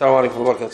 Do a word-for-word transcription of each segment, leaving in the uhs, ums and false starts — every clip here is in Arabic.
السلام عليكم ورحمة الله وبركاته.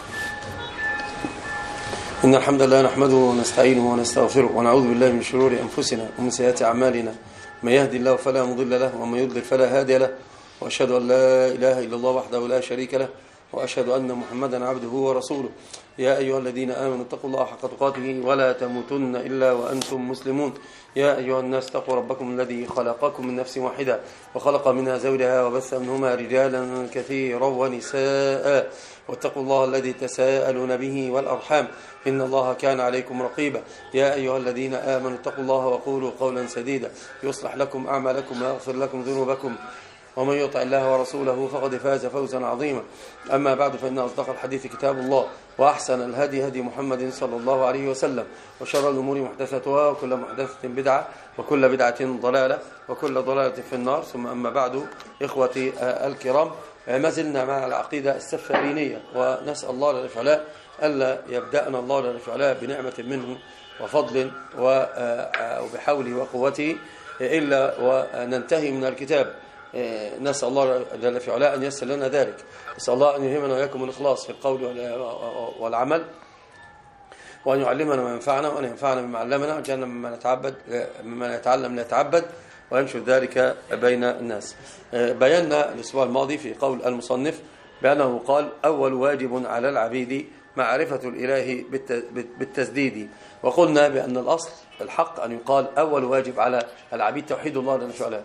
إن الحمد لله نحمده ونستعينه ونستغفره ونعوذ بالله من شرور أنفسنا ومن سيئات أعمالنا، من يهدي الله فلا مضل له ومن يضلل فلا هادي له، وأشهد أن لا إله إلا الله وحده لا شريك له، وأشهد أن محمدا عبده ورسوله. يا أيها الذين آمنوا اتقوا الله حق تقاته ولا تموتن إلا وأنتم مسلمون. يا أيها الناس اتقوا ربكم الذي خلقكم من نفس واحدة وخلق منها زوجها وبث منهما رجالا كثيرا ونساء، واتقوا الله الذي تساءلون به والأرحام إن الله كان عليكم رقيبا. يا أيها الذين آمنوا اتقوا الله وقولوا قولا سديدا يصلح لكم أعمالكم ويغفر لكم ذنوبكم، ومن يطع الله ورسوله فقد فاز فوزا عظيما. أما بعد، فإن أصدق الحديث كتاب الله، وأحسن الهدي هدي محمد صلى الله عليه وسلم، وشر الأمور محدثاتها، وكل محدثة بدعة، وكل بدعة ضلالة، وكل ضلالة في النار. ثم أما بعد، إخوتي الكرام، ما زلنا مع العقيدة السفارينية، ونسأل الله جل وعلا ألا يبدأنا الله جل وعلا بنعمة منه وفضل وبحوله وقوته إلا وننتهي من الكتاب. نسأل الله جل وعلا أن ييسر لنا ذلك. نسأل الله أن يلهمنا وإياكم الإخلاص في القول والعمل، وأن يعلمنا ما ينفعنا، وأن ينفعنا بما علمنا، وجعلنا مما نتعبد مما نتعلم نتعبد، وينشر ذلك بين الناس. بينا الأسبوع الماضي في قول المصنف بأنه قال: أول واجب على العبيد معرفة الإله بالتسديد. وقلنا بأن الأصل الحق أن يقال أول واجب على العبيد توحيد الله جل وعلا.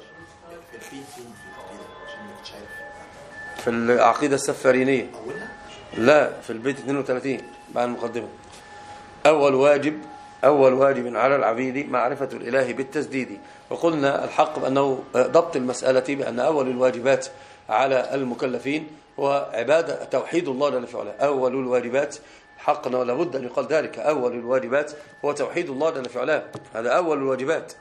في العقيدة السفارينية، لا، في البيت اثنين وثلاثين بعد المقدمة. أول واجب أول واجب على العبيد معرفة الإله بالتسديد. وقلنا الحق بأنه ضبط المسألة بأن أول الواجبات على المكلفين هو عبادة توحيد الله جل وعلا. أول الواجبات حقنا ولا بد أن يقال ذلك، أول الواجبات هو توحيد الله جل وعلا. هذا أول الواجبات.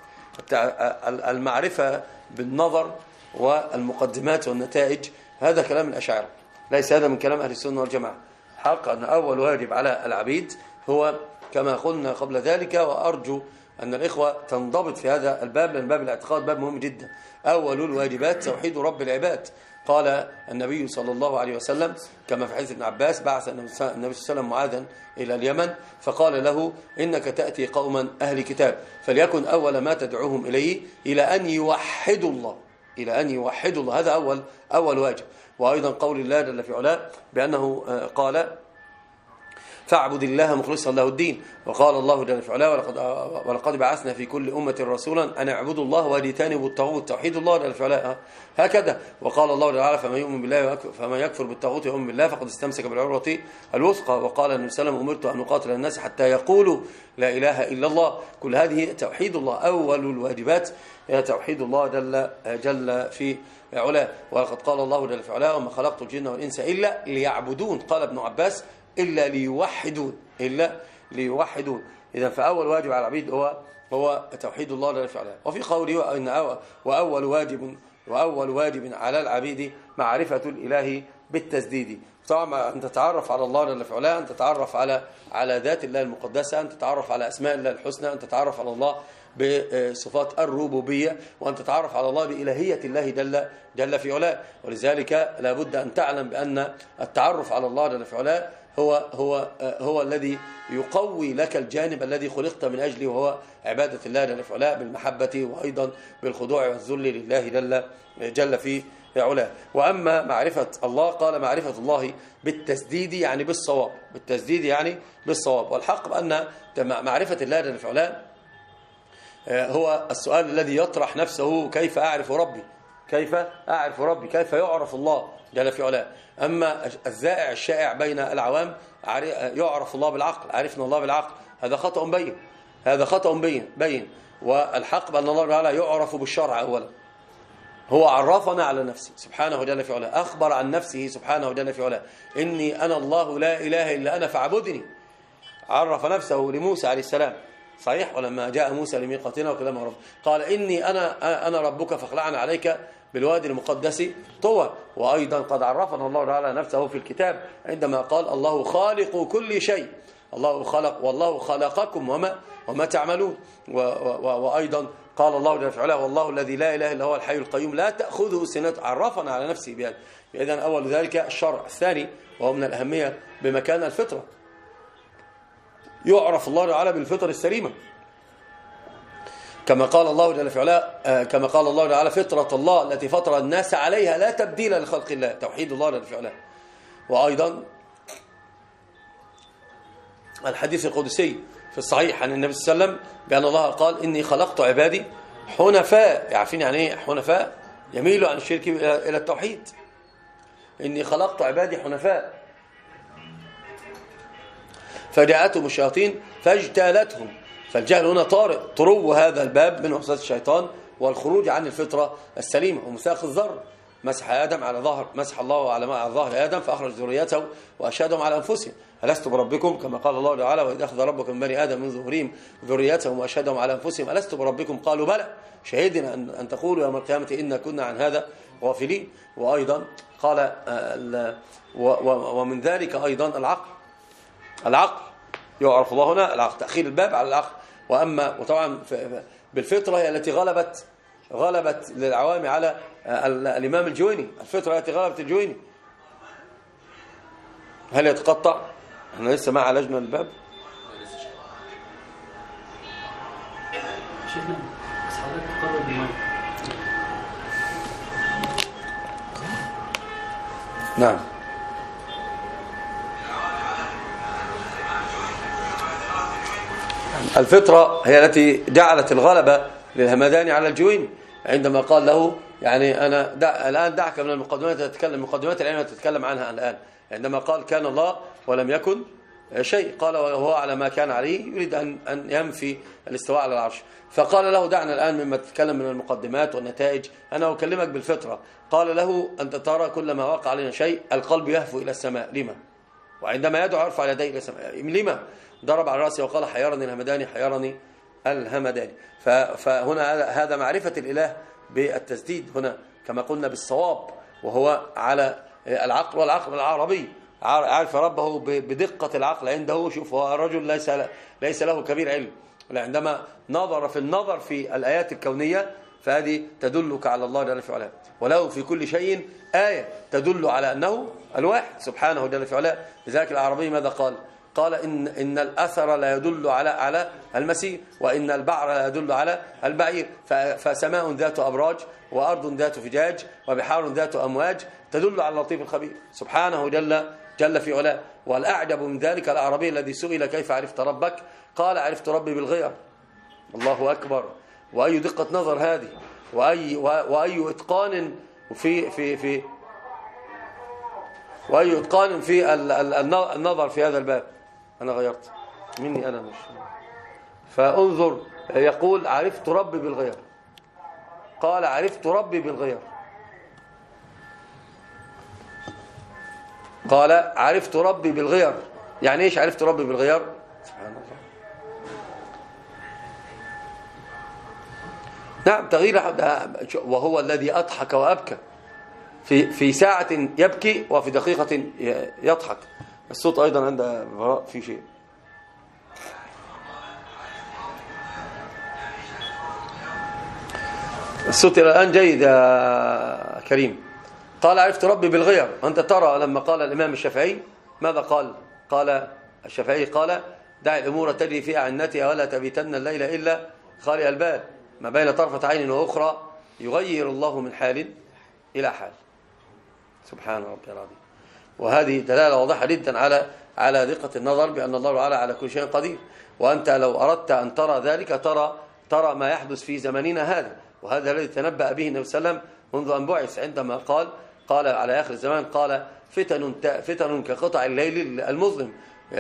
المعرفة بالنظر والمقدمات والنتائج هذا كلام الأشاعرة، ليس هذا من كلام أهل السنة والجماعة. حق أن أول واجب على العبيد هو كما قلنا قبل ذلك، وأرجو أن الإخوة تنضبط في هذا الباب، لأن باب الاعتقاد باب مهم جدا. أول الواجبات توحيد رب العباد. قال النبي صلى الله عليه وسلم كما في حديث ابن عباس: بعث النبي صلى الله عليه وسلم معاذا إلى اليمن فقال له: إنك تأتي قوما أهل كتاب، فليكن أول ما تدعوهم إليه إلى أن يوحدوا الله، إلى أن يوحدوا الله. هذا أول أول واجب. وأيضا قول الله جل في علاه بأنه قال: فاعبد الله مخلصا له الدين. وقال الله جل في علاه: ولقد, ولقد بعثنا في كل أمة رسولا أن اعبدوا الله واجتنبوا الطاغوت. توحيد الله جل في علاه هكذا. وقال الله تعالى: فمن يؤمن بالله فمن يكفر بالطاغوت ويؤمن بالله فقد استمسك بالعروة الوثقى. وقال النبي صلى الله عليه وسلم: أمرت أن أقاتل الناس حتى يقولوا لا إله إلا الله. كل هذه توحيد الله. أول الواجبات هي توحيد الله جل جل في علاه. ولقد قال الله جل في علاه: وما خلقت الجن والإنس إلا ليعبدون. قال ابن عباس: إلا ليوحدون، إلا ليوحدون. إذا فأول واجب على العبيد هو هو توحيد الله جل وعلا. وفي قوله إن وأول واجب وأول واجب على العبيد معرفة الإله بالتسديد. طبعا أن تتعرف على الله جل وعلا، أن تتعرف على على ذات الله المقدسة، أن تتعرف على أسماء الله الحسنى، أن تتعرف على الله بصفات الربوبية، وأن تتعرف على الله بإلهية الله جل جل في علاه. ولذلك لا بد أن تعلم بأن التعرف على الله جل في علاه هو هو هو الذي يقوي لك الجانب الذي خلقت من أجله، وهو عبادة الله جل في علاه بالمحبة، وأيضا بالخضوع والذل لله جل جل في علاه. وأما معرفة الله قال: معرفة الله بالتسديد يعني بالصواب. بالتسديد يعني بالصواب. والحق بأن معرفة الله جل في علاه هو السؤال الذي يطرح نفسه: كيف أعرف ربي؟ كيف أعرف ربي؟ كيف يعرف الله جل في علاه؟ أما الزائع الشائع بين العوام: يعرف الله بالعقل، عرفنا الله بالعقل. هذا خطأ بين، هذا خطأ بين بين والحق بأن الله تعالى يعرف بالشرع. أولا هو عرفنا على نفسه سبحانه جل في علاه، أخبر عن نفسه سبحانه جل في علاه: إني أنا الله لا إله إلا أنا فاعبدني. عرف نفسه لموسى عليه السلام، صحيح؟ ولما جاء موسى لميقاتنا وكلمه رب قال: إني أنا أنا ربك فاخلعنا عليك بالوادي المقدس طوى. وأيضا قد عرفنا الله تعالى نفسه في الكتاب عندما قال: الله خالق كل شيء، الله خلق والله خلقكم وما وما تعملون. وأيضا قال الله جل في علاه والله الذي لا إله إلا هو الحي القيوم لا تأخذه سنة، عرفنا على نفسه بهذا. إذن أول ذلك الشرع. الثاني وهو من الأهمية بمكان الفطرة، يعرف الله تعالى بالفطر السليمة كما قال الله جل في علاه، كما قال الله تعالى فطرة الله التي فطر الناس عليها لا تبديل لخلق الله، توحيد الله جل في علاه. وأيضا الحديث القدسي في الصحيح عن النبي صلى الله عليه وسلم بأن الله قال إني خلقت عبادي حنفاء. عارفين يعني ايه حنفاء؟ يميلوا عن الشرك إلى التوحيد. إني خلقت عبادي حنفاء فجاءتهم الشياطين فاجتالتهم. فالجهل هنا طارئ، طرو هذا الباب من وسوسة الشيطان والخروج عن الفطرة السليمة. ومساخ الذر مسح آدم على ظهر مسح الله على ظهر آدم فأخرج ذريته وأشهدهم على أنفسهم ألست بربكم، كما قال الله تعالى وإذ أخذ ربك من بني آدم من ظهورهم ذريتهم وأشهدهم على أنفسهم ألست بربكم قالوا بلى شهدنا أن تقولوا يوم القيامة إنا كنا عن هذا غافلين. وأيضا قال ومن ذلك أيضا العقل. العقل يعرف الله هنا العقل، تأخير الباب على العقل. وأما وطبعا بالفطرة هي التي غلبت غلبت للعوام على الإمام الجويني، الفطرة التي غلبت الجويني. هل يتقطع؟ احنا لسه ما عالجنا الباب. شيخنا بس حضرتك تقرب الماء. نعم. الفطرة هي التي جعلت الغلبة للهمداني على الجويني عندما قال له يعني أنا دع الآن دعك من المقدمات تتكلم مقدمات العلم تتكلم عنها الآن. عندما قال كان الله ولم يكن شيء، قال وهو على ما كان عليه يريد أن أن ينفي الاستواء على العرش. فقال له دعنا الآن مما تتكلم من المقدمات والنتائج، أنا أكلمك بالفطرة. قال له أنت ترى كل ما وقع علينا شيء القلب يهفو إلى السماء، لما؟ وعندما يدعو يرفع يديه إلى السماء، لما؟ ضرب على رأسه وقال حيرني الهمداني حيرني الهمداني. فهنا هذا معرفة الإله بالتسديد هنا كما قلنا بالصواب، وهو على العقل. والعقل العربي عارف ربه بدقة العقل عنده. شوف هو الرجل ليس ليس له كبير علم، عندما نظر في النظر في الآيات الكونية فهذه تدلك على الله جل في علاه، وله في كل شيء آية تدل على أنه الواحد سبحانه جل في علاه. لذلك العربي ماذا قال؟ قال إن إن الأثر لا يدل على على المسير، وإن البعر لا يدل على البعير. فسماء ذات أبراج وأرض ذات فجاج وبحار ذات أمواج تدل على اللطيف الخبير سبحانه جل جل في علاه. والأعجب من ذلك العربي الذي سئل كيف عرفت ربك قال عرفت ربي بالغير. الله أكبر، وأي دقة نظر هذه، وأي وأي إتقان في في في وأي إتقان في النظر في هذا الباب. أنا غيرت مني أنا مش فانظر، يقول عرفت ربي بالغير، قال عرفت ربي بالغير، قال عرفت ربي بالغير. يعني ايش عرفت ربي بالغير؟ سبحان الله. نعم تغيير، وهو الذي أضحك وأبكى في في ساعة يبكي وفي دقيقة يضحك. الصوت أيضا عند براء في شيء. الصوت إلى الآن جيد يا كريم. قال عرفت ربي بالغير. أنت ترى لما قال الإمام الشافعي ماذا قال؟ قال الشافعي قال دع الأمور تجري في أعنتها ولا تبيتن الليل إلا خالي البال، ما بين طرفة عين وأخرى يغير الله من حال إلى حال. سبحان ربي العظيم. وهذه دلالة واضحة جدا على على دقة النظر بأن الله تعالى على كل شيء قدير. وأنت لو أردت أن ترى ذلك ترى ترى ما يحدث في زمننا هذا، وهذا الذي تنبأ به النبي صلى الله عليه وسلم منذ أن بعث، عندما قال قال على آخر الزمان قال فتن فتن كقطع الليل المظلم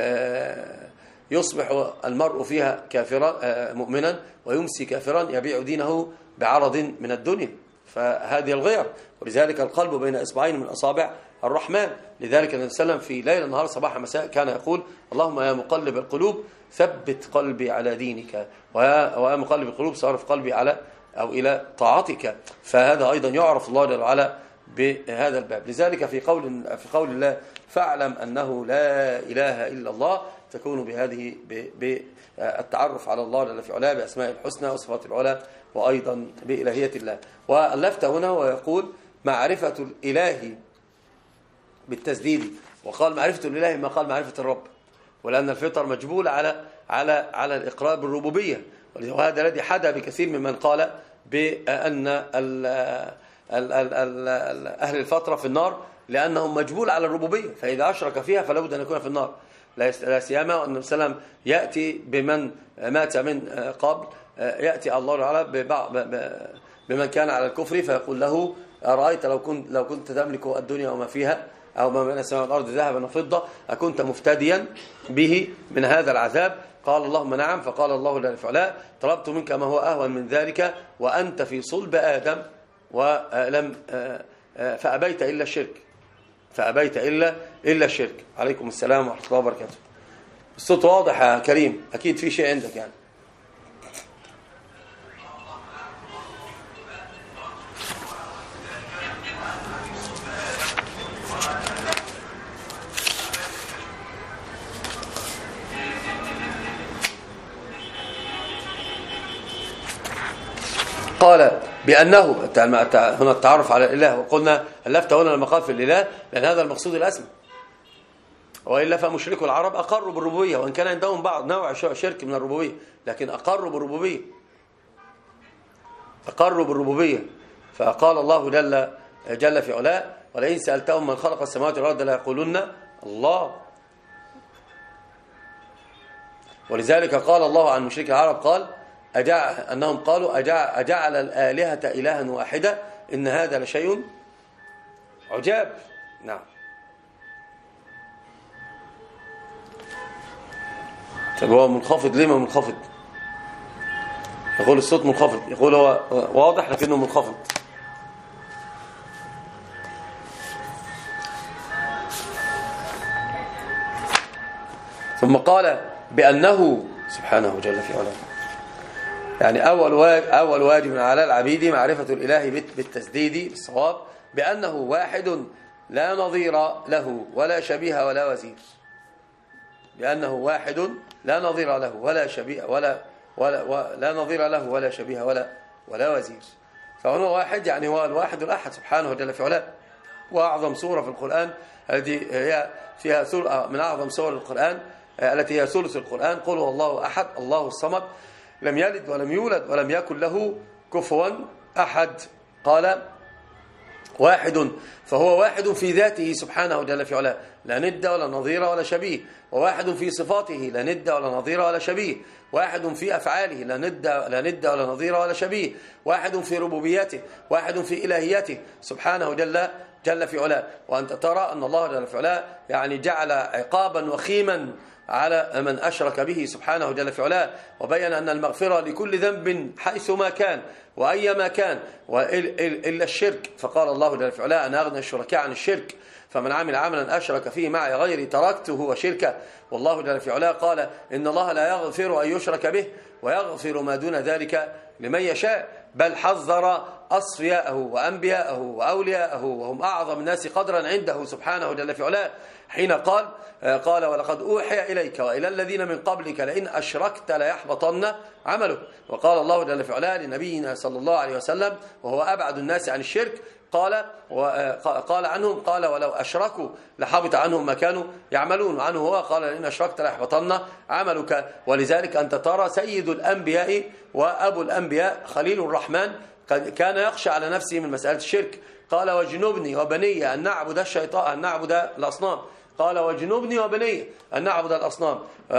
يصبح المرء فيها كافرا مؤمنا ويمسي كافرا يبيع دينه بعرض من الدنيا. فهذه الغير، ولذلك القلب بين إصبعين من أصابع الرحمن. لذلك النبي صلى الله عليه وسلم في ليل النهار صباح مساء كان يقول اللهم يا مقلب القلوب ثبت قلبي على دينك، ويا مقلب القلوب صرف قلبي على أو إلى طاعتك. فهذا أيضا يعرف الله جل وعلا بهذا الباب. لذلك في قول في قول الله فاعلم أنه لا إله إلا الله تكون بهذه بالتعرف على الله جل في علاه بأسماء الحسنى وصفات العلى وأيضا بإلهية الله. واللفت هنا ويقول معرفة الإله بالتسديد، وقال معرفة الإله ما قال معرفة الرب، ولأن الفطر مجبول على على على الإقرار بالربوبية، وهذا الذي حدا بكثير ممن قال بأن أهل الفترة في النار لأنهم مجبول على الربوبية، فإذا أشرك فيها فلا بد أن يكون في النار، لا سيما أن السلام يأتي بمن مات من قبل، يأتي الله تعالى بمن كان على الكفر فيقول له أرأيت لو كنت لو كنت تملك الدنيا وما فيها أو ما بين السماء والأرض ذهبا وفضة أكنت مفتديا به من هذا العذاب؟ قال اللهم نعم. فقال الله جل وعلا طلبت منك ما هو أهون من ذلك وأنت في صلب آدم ولم فأبيت إلا الشرك فأبيت إلا إلا الشرك. عليكم السلام ورحمة الله وبركاته. الصوت واضح يا كريم، أكيد في شيء عندك يعني. قال بأنه هنا التعرف على الإله، وقلنا اللفت هنا لما قال في الإله لأن هذا المقصود الأسمى، وإلا فمشركو العرب أقروا بالربوبية وإن كان عندهم بعض نوع شرك من الربوبية، لكن أقروا بالربوبية أقروا بالربوبية فقال الله جل جل في علاه ولئن سألتهم من خلق السماوات والأرض لا يقولون الله. ولذلك قال الله عن مشركي العرب قال أجعل أنهم قالوا أجعل, أجعل الآلهة إلها واحدة إن هذا لشيء عجاب. نعم. طب هو منخفض ليه؟ ما منخفض؟ يقول الصوت منخفض، يقول هو واضح لكنه منخفض. ثم قال بأنه سبحانه جل في علاه، يعني أول واجب, أول واجب على العبيد معرفة الإله بالتسديد بالصواب بأنه واحد لا نظير له ولا شبيه ولا وزير، بأنه واحد لا نظير له ولا شبيه ولا ولا, ولا نظير له ولا شبيه ولا ولا وزير. فهنا واحد يعني هو الواحد الأحد سبحانه جل في علاه. وأعظم سورة في القرآن التي هي فيها سورة من أعظم سور القرآن التي هي ثلث القرآن قل هو الله أحد الله الصمد لم يلد ولم يولد ولم يكن له كفوا أحد. قال واحد فهو واحد في ذاته سبحانه جل في علاه لا ند ولا نظير ولا شبيه، وواحد في صفاته لا ند ولا نظير ولا شبيه، واحد في أفعاله لا ند لا ند ولا نظير ولا شبيه، واحد في ربوبيته، واحد في إلهيته سبحانه جل جل في علاه. وأنت ترى أن الله جل في علاه يعني جعل عقابا وخيما على من أشرك به سبحانه جل في علاه، وبين أن المغفرة لكل ذنب حيثما كان وأيما كان إلا الشرك. فقال الله جل في علاه أنا أغنى الشركاء عن الشرك فمن عمل عملا أشرك فيه معي غيري تركته وشركه. والله جل في علاه قال إن الله لا يغفر أن يشرك به ويغفر ما دون ذلك لمن يشاء، بل حذر أصفياءه وأنبياءه وأولياءه وهم أعظم الناس قدرا عنده سبحانه جل في علاه حين قال قال ولقد أوحي إليك وإلى الذين من قبلك لئن أشركت ليحبطن عمله. وقال الله جل في علاه لنبينا صلى الله عليه وسلم وهو أبعد الناس عن الشرك قال قال عنهم قال ولو أشركوا لحبط عنهم ما كانوا يعملون، وعنه هو قال لئن أشركت ليحبطن عملك. ولذلك أنت ترى سيد الأنبياء وأبو الأنبياء خليل الرحمن كان يخشى على نفسه من مسألة الشرك. قال واجنبني وبني أن نعبد الشيطان أن نعبد الأصنام، قال واجنبني وبني أن نعبد الأصنام.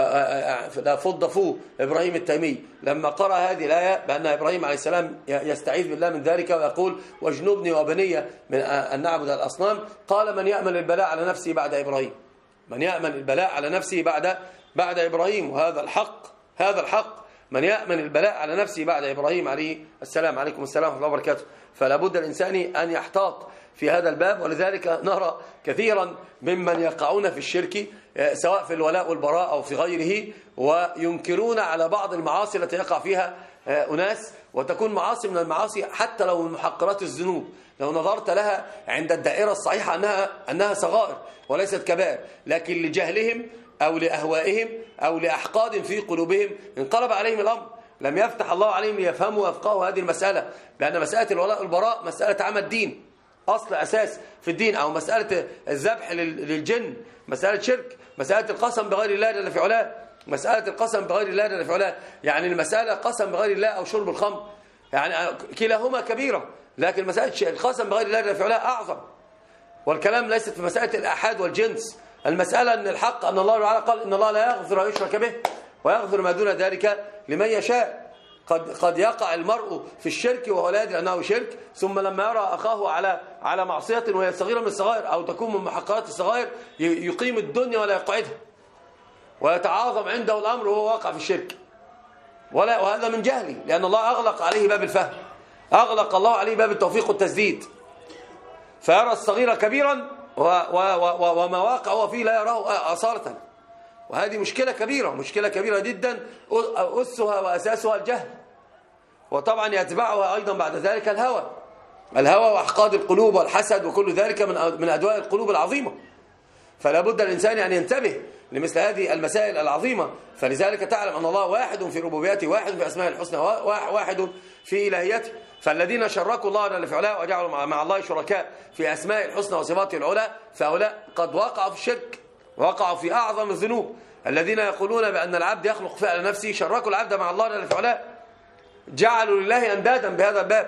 فض فوه إبراهيم التيمي لما قرأ هذه الآية بأن إبراهيم عليه السلام يستعيذ بالله من ذلك ويقول واجنبني وبني من أن نعبد الأصنام، قال من يأمن البلاء على نفسه بعد إبراهيم، من يأمن البلاء على نفسه بعد بعد إبراهيم. وهذا الحق هذا الحق من يأمن البلاء على نفسه بعد إبراهيم عليه السلام. عليكم السلام ورحمة الله وبركاته. فلا بد الإنسان أن يحتاط في هذا الباب. ولذلك نرى كثيرا ممن يقعون في الشرك سواء في الولاء والبراء أو في غيره وينكرون على بعض المعاصي التي يقع فيها أناس، وتكون معاصي من المعاصي حتى لو من محقرات الذنوب لو نظرت لها عند الدائرة الصحيحة أنها أنها صغائر وليست كبائر، لكن لجهلهم أو لأهوائهم أو لأحقاد في قلوبهم انقلب عليهم الأمر لم يفتح الله عليهم ليفهموا ويفقهوا هذه المسألة، لأن مسألة الولاء والبراء مسألة عمل دين، أصل أساس في الدين. أو مسألة الذبح للجن مسألة شرك، مسألة القسم بغير الله جل في علاه، مسألة القسم بغير الله جل في علاه، يعني المسألة قسم بغير الله أو شرب الخمر، يعني كلاهما كبيرة، لكن مسألة القسم بغير الله جل في علاه أعظم. والكلام ليست في مسألة الآحاد والجنس، المسألة أن الحق أن الله تعالى قال إن الله لا يغفر أن يشرك به ويغفر ما دون ذلك لمن يشاء. قد قد يقع المرء في الشرك وهو لا يدري أنه شرك، ثم لما يرى أخاه على على معصية وهي صغيرة من الصغائر أو تكون من محقرات الصغائر يقيم الدنيا ولا يقعدها، ويتعاظم عنده الأمر وهو واقع في الشرك، ولا وهذا من جهله، لأن الله أغلق عليه باب الفهم، أغلق الله عليه باب التوفيق والتسديد، فيرى الصغير كبيرا وما واقع هو فيه لا يراه أصالة. وهذه مشكلة كبيرة، مشكلة كبيرة جدا، أسها وأساسها الجهل، وطبعا يتبعها أيضا بعد ذلك الهوى الهوى وأحقاد القلوب والحسد وكل ذلك من من أدواء القلوب العظيمة. فلا بد الإنسان أن ينتبه لمثل هذه المسائل العظيمة. فلذلك تعلم أن الله واحد في ربوبيته، واحد في أسماء الحسنى، واحد في إلهيته. فالذين شركوا الله جل في علاه وجعلوا مع الله شركاء في أسماء الحسنى وصفاته العلى، فهؤلاء قد وقعوا في الشرك، وقعوا في أعظم الذنوب. الذين يقولون بأن العبد يخلق فعل نفسه شركوا العبد مع الله جل في علاه، جعلوا لله أندادا بهذا الباب.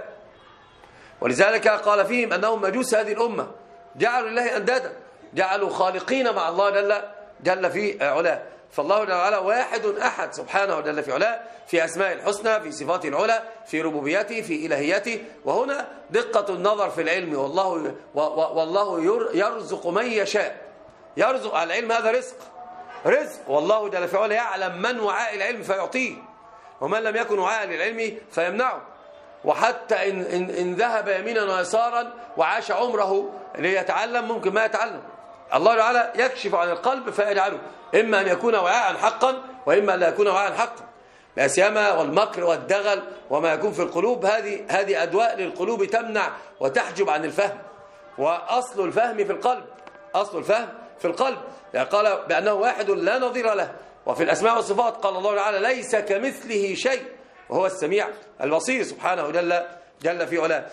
ولذلك قال فيهم أنهم مجوس هذه الأمة، جعلوا لله أندادا، جعلوا خالقين مع الله جل جل في علاه. فالله جل وعلا واحد أحد سبحانه جل في علاه في أسماء الحسنى، في صفاته العلى، في ربوبيته، في إلهيته. وهنا دقة النظر في العلم، والله والله يرزق من يشاء. يرزق على العلم، هذا رزق رزق والله جل في علاه يعلم من وعاء العلم فيعطيه، ومن لم يكن وعاء للعلم فيمنعه. وحتى إن, إن, إن ذهب يمينا ويسارا وعاش عمره ليتعلم ممكن ما يتعلم. الله تعالى يكشف عن القلب فيجعله إما أن يكون وعاء حقا وإما أن لا يكون وعاء حقا. لا سيما والمكر والدغل وما يكون في القلوب، هذه هذه أدواء للقلوب تمنع وتحجب عن الفهم. وأصل الفهم في القلب، أصل الفهم في القلب. يعني قال بأنه واحد لا نظير له. وفي الأسماء والصفات قال الله تعالى ليس كمثله شيء وهو السميع البصير سبحانه جل جل في علاه.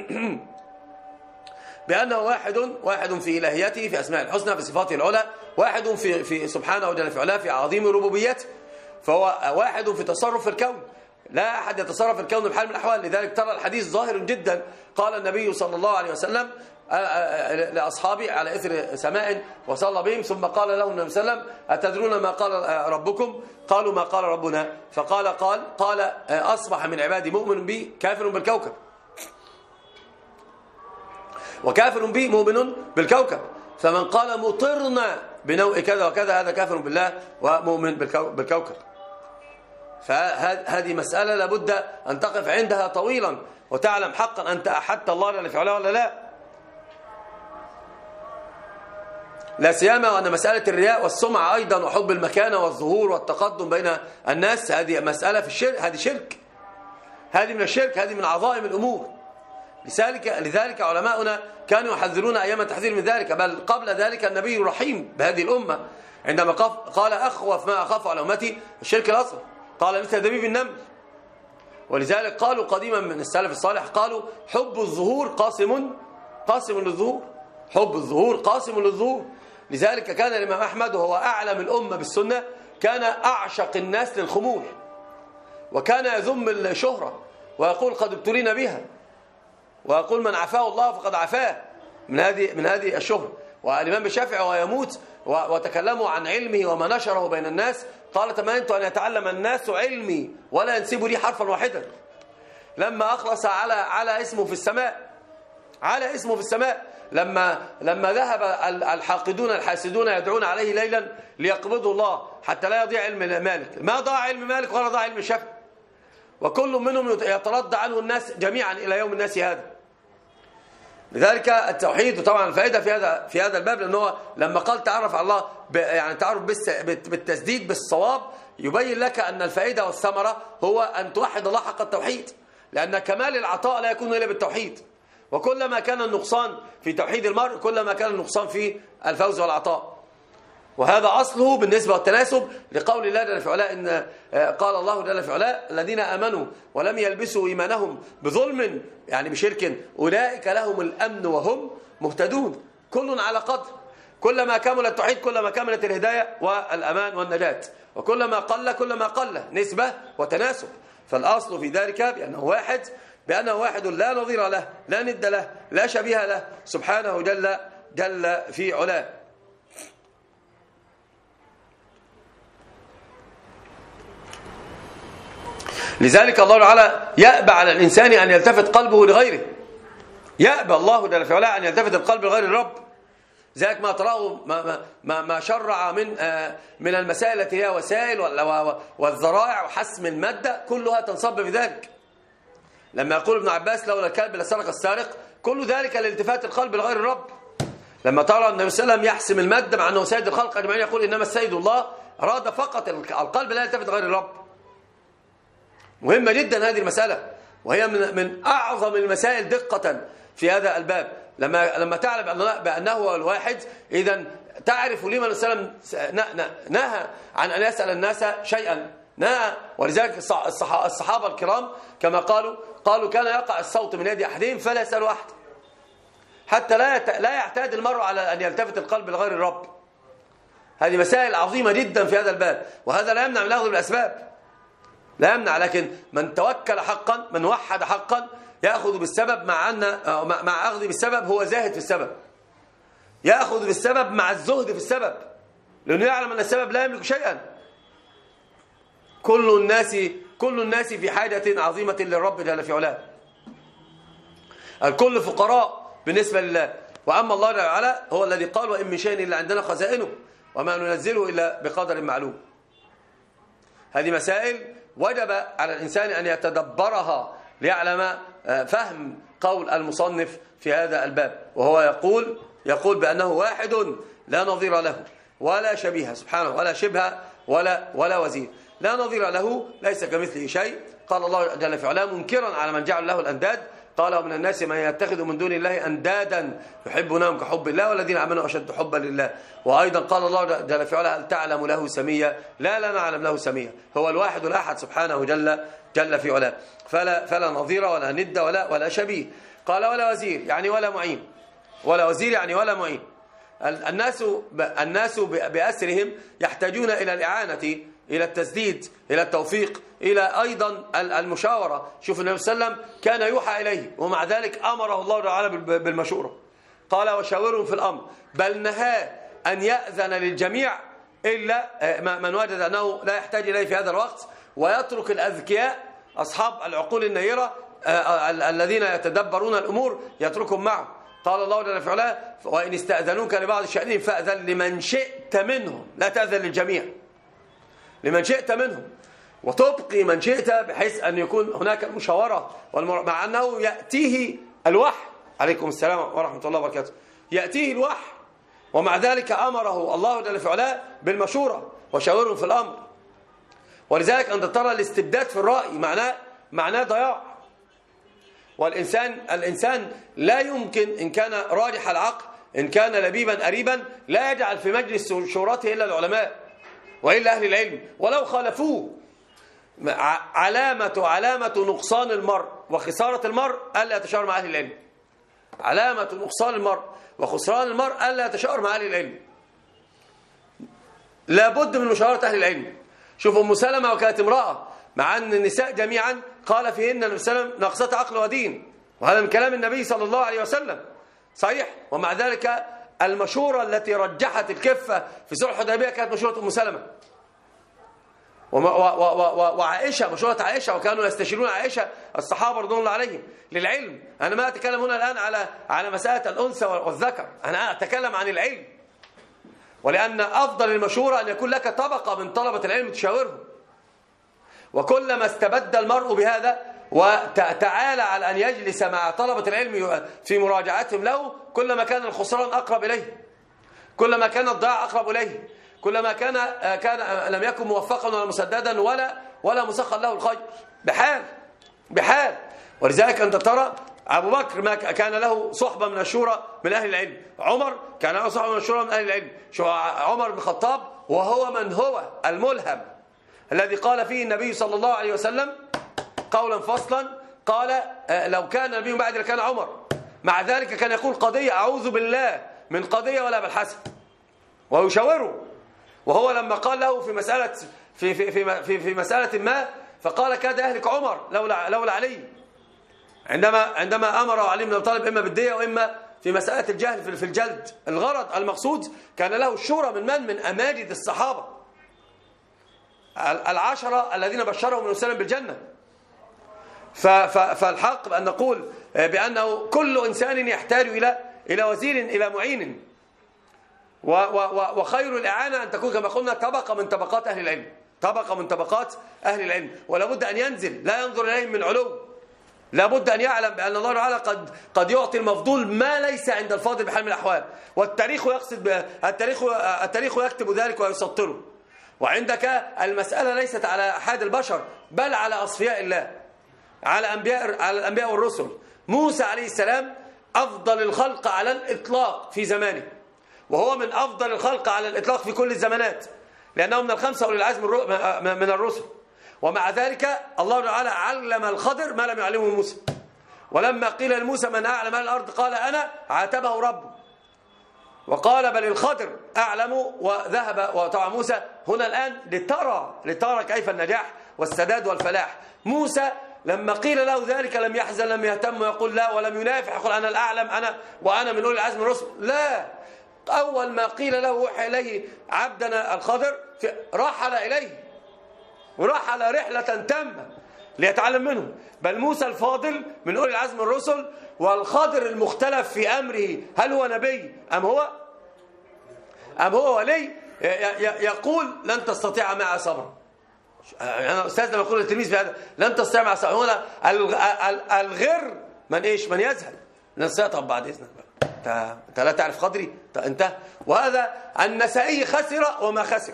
بأنه واحد واحد في إلهيته، في أسماء الحسنى، في صفاته العلى، واحد في في سبحانه جل في علاه في عظيم ربوبيته. فهو واحد في تصرف في الكون، لا أحد يتصرف في الكون بحال من الأحوال. لذلك ترى الحديث ظاهر جدا. قال النبي صلى الله عليه وسلم لأصحابه على إثر سماء وصلى بهم، ثم قال لهم النبي صلى الله عليه وسلم أتدرون ما قال ربكم؟ قالوا ما قال ربنا. فقال قال قال أصبح من عبادي مؤمن بي كافر بالكوكب، وكافر بي مؤمن بالكوكب. فمن قال مطرنا بنوء كذا وكذا هذا كافر بالله ومؤمن بالكوكب. فهذه مسألة لابد أن تقف عندها طويلا وتعلم حقا أنت أحدت الله جل في علاه ولا لا. لا سيما وأن مسألة الرياء والسمعة أيضا وحب المكانة والظهور والتقدم بين الناس هذه مسألة في الشرك، هذه شرك، هذه من الشرك، هذه من عظائم الأمور. لذلك لذلك علماؤنا كانوا يحذرون أيام التحذير من ذلك. بل قبل ذلك النبي رحيم بهذه الأمة عندما قال أخوف ما أخاف على أمتي الشرك الأصغر، قال مثل دبيب النمل. ولذلك قالوا قديما من السلف الصالح قالوا حب الظهور قاسم قاسم للظهور، حب الظهور قاسم للظهور. لذلك كان الإمام أحمد وهو أعلم الأمة بالسنة كان أعشق الناس للخمول، وكان يذم الشهرة ويقول قد ابتلينا بها، ويقول من عفاه الله فقد عفاه من هذه من هذه الشهرة. والإمام الشافعي وهو يموت وتكلموا عن علمه وما نشره بين الناس قال تمنيت أن يتعلم الناس علمي ولا ينسبوا لي حرفا واحدا. لما أخلص على على اسمه في السماء، على اسمه في السماء لما لما ذهب الحاقدون الحاسدون يدعون عليه ليلا ليقبضوا الله حتى لا يضيع علم مالك، ما ضاع علم مالك ولا ضاع علم الشافعي، وكل منهم يتردى عنه الناس جميعا إلى يوم الناس هذا. لذلك التوحيد وطبعا الفائدة في هذا في هذا الباب، لأنه لما قال تعرف على الله يعني تعرف بالتسديد بالصواب، يبين لك أن الفائدة والثمرة هو أن توحد الله حق التوحيد، لأن كمال العطاء لا يكون إلا بالتوحيد. وكلما كان النقصان في توحيد المرء كلما كان النقصان في الفوز والعطاء. وهذا أصله بالنسبة للتناسب لقول الله جل في علاه، إن قال الله جل في علاه الذين آمنوا ولم يلبسوا إيمانهم بظلم يعني بشرك أولئك لهم الأمن وهم مهتدون. كل على قدر، كلما كمل التوحيد كلما كملت الهداية والأمان والنجاة، وكلما قل كلما قل نسبة وتناسب. فالأصل في ذلك بأنه واحد، بأنه واحد لا نظير له، لا ند له، لا شبيه له، سبحانه جل جل في علاه. لذلك الله تعالى يأبى على الإنسان أن يلتفت قلبه لغيره، يأبى الله جل في علاه أن يلتفت القلب لغير الرب. ذلك ما تراه ما, ما, ما شرع من من المسائل التي هي وسائل والذرائع وحسم المادة كلها تنصب في ذلك. لما يقول ابن عباس لولا الكلب لسرق السارق، كل ذلك لالتفات القلب لغير الرب. لما ترى النبي صلى الله عليه وسلم يحسم المادة مع أنه سيد الخلق أجمعين، يقول إنما السيد الله، أراد فقط القلب لا يلتفت غير الرب. مهمة جدا هذه المسألة، وهي من من أعظم المسائل دقة في هذا الباب. لما لما تعلم بأنه هو الواحد، إذا تعرف لما النبي صلى الله عليه وسلم نهى عن أن يسأل الناس شيئا، نهى. ولذلك الصحابة الكرام كما قالوا قالوا كان يقع الصوت من يد أحدهم فلا يسأل أحد، حتى لا لا يعتاد المرء على أن يلتفت القلب لغير الرب. هذه مسائل عظيمة جدا في هذا الباب، وهذا لا يمنع من الأخذ بالأسباب، لا يمنع. لكن من توكل حقا، من وحد حقا، يأخذ بالسبب، مع أن مع أخذ بالسبب هو زاهد في السبب، يأخذ بالسبب مع الزهد في السبب، لأنه يعلم أن السبب لا يملك شيئا. كل الناس كل الناس في حاجة عظيمة للرب جل في علاه، الكل فقراء بالنسبة لله. وأما الله جل وعلا هو الذي قال وإن من شيء إلا عندنا خزائنه وما ننزله إلا بقدر معلوم. هذه مسائل وجب على الإنسان أن يتدبرها ليعلم فهم قول المصنف في هذا الباب، وهو يقول يقول بأنه واحد لا نظير له ولا شبيه سبحانه، ولا شبه ولا ولا وزير، لا نظير له، ليس كمثله شيء. قال الله جل في علاه منكرا على من جعل له الأنداد، قال ومن الناس من يتخذ من دون الله أندادا يحبونهم كحب الله والذين آمنوا أشد حبا لله. وأيضا قال الله جل في علاه هل تعلم له سميا، لا لا نعلم له سميا. هو الواحد الأحد سبحانه جل جل في علاه، فلا فلا نظير ولا ند ولا ولا شبيه. قال ولا وزير يعني ولا معين، ولا وزير يعني ولا معين. الناس الناس بأسرهم يحتاجون إلى الإعانة، إلى التسديد، إلى التوفيق، إلى أيضا المشاورة. شوف النبي صلى الله عليه وسلم كان يوحى إليه، ومع ذلك أمره الله تعالى بالمشورة، قال وشاورهم في الأمر، بل نهاه أن يأذن للجميع إلا من وجد أنه لا يحتاج إليه في هذا الوقت، ويترك الأذكياء أصحاب العقول النيرة الذين يتدبرون الأمور يتركهم معه. قال الله جل في علاه وإن استأذنوك لبعض شأنهم فأذن لمن شئت منهم، لا تأذن للجميع، لمن شئت منهم، وتبقي من شئت بحيث أن يكون هناك مشاورة، مع أنه يأتيه الوحي، عليكم السلام ورحمة الله وبركاته، يأتيه الوحي، ومع ذلك أمره الله جل في علاه بالمشورة وشاورهم في الأمر. ولذلك أنت ترى الاستبداد في الرأي معناه معناه ضياع. والإنسان الإنسان لا يمكن إن كان راجح العقل، إن كان لبيبا أريبا، لا يجعل في مجلس شورته إلا العلماء وإلا أهل العلم ولو خالفوه. علامة علامة نقصان المرء وخسارة المرء ألا يتشاور مع أهل العلم. علامة نقصان المرء وخسران المرء ألا يتشاور مع أهل العلم. لابد من مشاورة أهل العلم. شوف أم سلمة وكانت امرأة، مع أن النساء جميعا قال فيهن النبي صلى الله عليه وسلم ناقصة عقل ودين، وهذا من كلام النبي صلى الله عليه وسلم صحيح. ومع ذلك المشورة التي رجحت الكفة في صلح الحديبية كانت مشورة أم سلمة وعائشة، مشورة عائشة، وكانوا يستشيرون عائشة الصحابة رضوان الله عليهم للعلم. أنا ما أتكلم هنا الآن على على مسألة الأنثى والذكر، أنا أتكلم عن العلم. ولأن أفضل المشورة أن يكون لك طبقة من طلبة العلم تشاورهم. وكلما استبد المرء بهذا وتعالى على أن يجلس مع طلبة العلم في مراجعتهم له، كلما كان الخسران أقرب إليه، كلما كان الضياع أقرب إليه، كلما كان كان لم يكن موفقا ولا مسددا ولا ولا مسخر له الخير بحال بحال. ولذلك أنت ترى أبو بكر ما كان له صحبة من الشورى من أهل العلم، عمر كان له صحبة من الشورى من أهل العلم، عمر بن الخطاب وهو من هو الملهم الذي قال فيه النبي صلى الله عليه وسلم قولا فصلا، قال لو كان النبي بعد لكان عمر. مع ذلك كان يقول قضية أعوذ بالله من قضية ولا بالحسن، ويشاوره. وهو لما قال له في مسألة في في في في, في مسألة ما، فقال كاد يهلك عمر لولا لولا علي، عندما عندما امر علي بن ابي طالب اما بالدية واما في مسألة الجهل في الجلد. الغرض المقصود كان له الشورى من من من اماجد الصحابة العشرة الذين بشرهم النبي صلى الله عليه وسلم بالجنة. فالحق بأن نقول بأنه كل إنسان يحتاج إلى إلى وزير إلى معين، وخير الإعانة أن تكون كما قلنا طبقة من طبقات أهل العلم، طبقة من طبقات أهل العلم، ولا بد أن ينزل لا ينظر إليهم من علو، لا بد أن يعلم بأن الله تعالى قد قد يعطي المفضول ما ليس عند الفاضل بحال من الأحوال، والتاريخ يقصد التاريخ التاريخ يكتب ذلك ويسطره. وعندك المسألة ليست على أحد البشر بل على أصفياء الله، على أنبياء على الأنبياء والرسل. موسى عليه السلام أفضل الخلق على الإطلاق في زمانه، وهو من أفضل الخلق على الإطلاق في كل الزمانات، لأنه من الخمسة أولي العزم من الرسل. ومع ذلك الله تعالى علم الخضر ما لم يعلمه موسى، ولما قيل لموسى من أعلم أهل الأرض قال أنا، عاتبه ربه وقال بل الخضر أعلم، وذهب. وطبعا موسى هنا الآن لترى لترى كيف النجاح والسداد والفلاح. موسى لما قيل له ذلك لم يحزن، لم يهتم ويقول لا، ولم ينافح يقول أنا الأعلم، أنا وأنا من أولي العزم الرسل. لا، أول ما قيل له وحي إليه عبدنا الخضر رحل إليه، ورحل رحلة تامة ليتعلم منه. بل موسى الفاضل من أولي العزم الرسل، والخضر المختلف في أمره هل هو نبي أم هو أم هو ولي، يقول لن تستطيع معي صبرا. أنا أستاذ لما يقول للتلميذ في هذا لن تستطيع معي صبرا، هنا الغر من إيش؟ من يزهل. نستطيع بعد إذنك بقى، أنت لا تعرف قدري، انتهى. وهذا النسائي خسر وما خسر،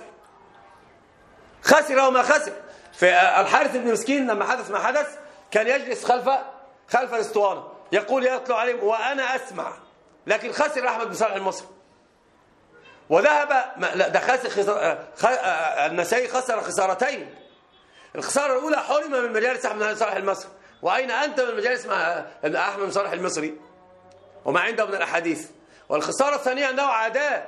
خسر وما خسر. في الحارث بن مسكين لما حدث ما حدث كان يجلس خلف خلف الاسطوانه، يقول يطلع عليهم وانا اسمع، لكن خسر احمد بن صالح المصري وذهب. لا ده خسر خسر... خ... النسائي خسر خسارتين. الخساره الاولى حرم من مجالس احمد بن صالح المصري، واين انت من مجالس مع احمد بن صالح المصري وما عنده من الاحاديث. والخساره الثانيه انه عداء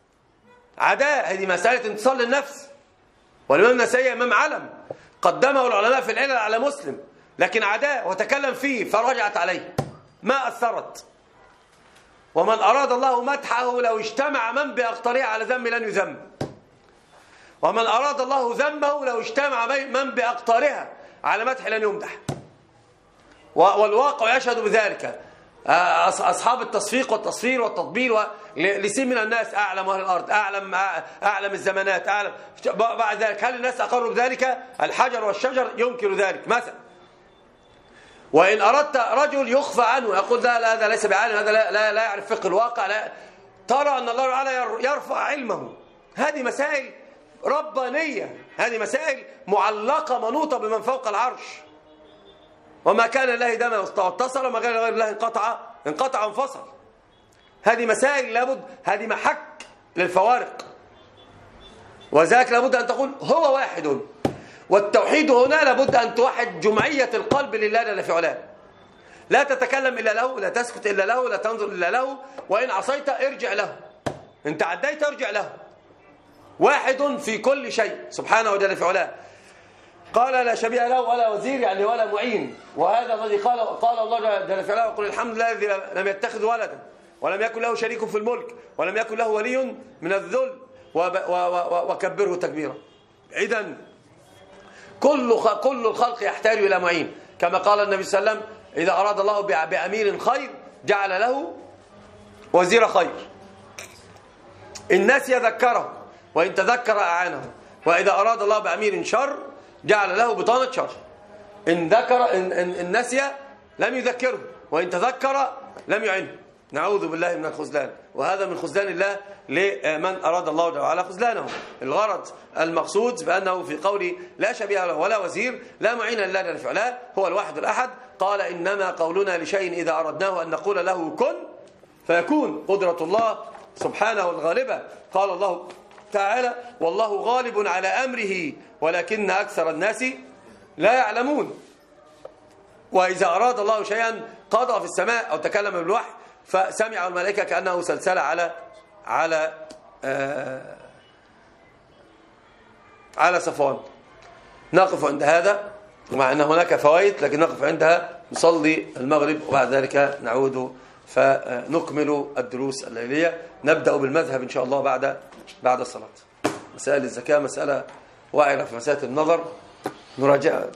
عداء هذه مساله انتصار للنفس. والإمام النسائي إمام علم قدمه العلماء في العلل على مسلم، لكن عداء وتكلم فيه فرجعت عليه ما أثرت. ومن أراد الله مدحه لو اجتمع من بأقطاره على ذم لن يذم، ومن أراد الله ذمه لو اجتمع من بأقطارها على مدح لن يمدح. والواقع يشهد بذلك. أصحاب التصفيق والتصفير والتطبيل لسين من الناس أعلم أهل الأرض، أعلم أعلم الزمانات، أعلم. بعد ذلك هل الناس أقروا بذلك؟ الحجر والشجر ينكر ذلك مثلا. وإن أردت رجل يخفى عنه يقول لا لا هذا ليس بعالم، هذا لا, لا, لا يعرف فقه الواقع، لا، ترى أن الله تعالى يرفع علمه. هذه مسائل ربانية، هذه مسائل معلقة منوطة بمن فوق العرش. وما كان لله دم واتصل، وما كان لغير الله انقطع انقطع انفصل. هذه مسائل لابد، هذه محك للفوارق، وذاك لابد أن تقول هو واحد. والتوحيد هنا لابد أن توحد جمعية القلب لله جل في علاه، لا تتكلم إلا له، لا تسكت إلا له، لا تنظر إلا له، وإن عصيت ارجع له، إن تعديت ارجع له. واحد في كل شيء سبحانه وجل في علاه. قال لا شبيه له ولا وزير، يعني ولا معين. وهذا الذي قال قال الله جل في علاه وقل الحمد لله الذي لم يتخذ ولدا ولم يكن له شريك في الملك ولم يكن له ولي من الذل وكبره تكبيرا. إذن كل كل الخلق يحتاج إلى معين، كما قال النبي صلى الله عليه وسلم إذا أراد الله بأمير خير جعل له وزير خير، إن نسي ذكره وإن تذكر أعانه، وإذا أراد الله بأمير شر جعل له بطانة شر، إن ذكر إن, إن, إن نسي لم يذكره وإن تذكر لم يعنه. نعوذ بالله من الخذلان، وهذا من خذلان الله لمن أراد الله تعالى خذلانه. الغرض المقصود بأنه في قوله لا شبيه له ولا وزير لا معين لله جل في علاه هو الواحد الأحد. قال إنما قولنا لشيء إذا أردناه أن نقول له كن فيكون. قدرة الله سبحانه الغالبة. قال الله تعالى والله غالب على أمره ولكن أكثر الناس لا يعلمون. وإذا أراد الله شيئا قضى في السماء أو تكلم بالوحي فسمع الملائكة كأنه سلسلة على على آه على صفوان. نقف عند هذا ومع أن هناك فوائد لكن نقف عندها نصلي المغرب وبعد ذلك نعود فنكمل الدروس الليلية. نبدأ بالمذهب إن شاء الله بعد بعد الصلاة. مسائل الزكاة مسألة وائرة في مسألة النظر نراجع